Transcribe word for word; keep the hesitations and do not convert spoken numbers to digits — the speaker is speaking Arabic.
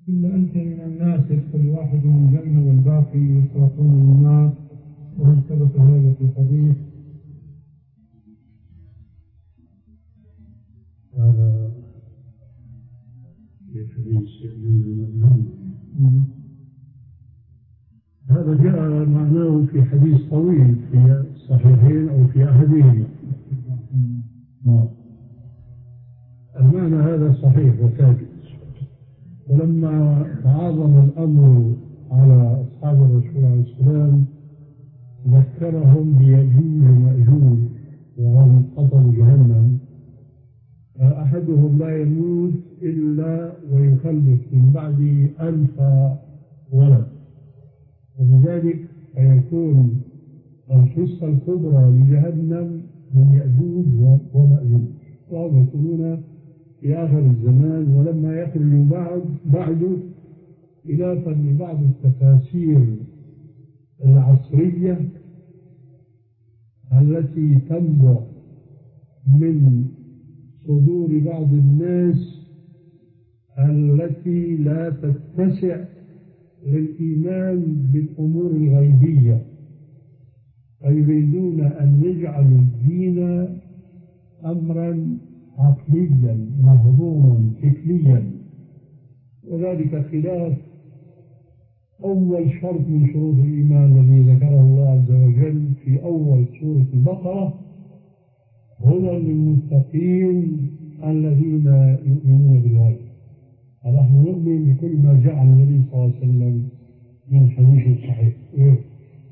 إلا أنت من الناس يدخل واحد من الجنة والباقي يطرحون من النار، وهل ثبت هذا في الحديث؟ هذا في حديث هذا جاء معناه في حديث طويل في الصحيحين أو في أحدهما. المعنى هذا صحيح وثابت. ولما تعاظم الأمر على أصحاب الرسول عليه السلام ذكرهم بيأجوج ومأجوج وهم قتل جهنم، أحدهم لا يموت إلا ويخلف من بعد ألف ولد، وبذلك فيكون القصة الكبرى لجهنم من يأجوج ومأجوج، وهم يكونون في آخر الزمان. ولما يخرجوا بعد بعده خلافا لبعض التفاسير العصرية التي تنبع من صدور بعض الناس التي لا تتسع للإيمان بالأمور الغيبية، فيريدون أن يجعلوا الدين أمرا عقليا مهضوما فكريا، وذلك خلاف أول شرط من شروط الإيمان الذي ذكره الله عز وجل في أول سورة البقرة: هدى للمتقين الذين يؤمنون بالغيب. ونحن نؤمن بكل ما جاء عن النبي صلى الله عليه وسلم من حديث صحيح.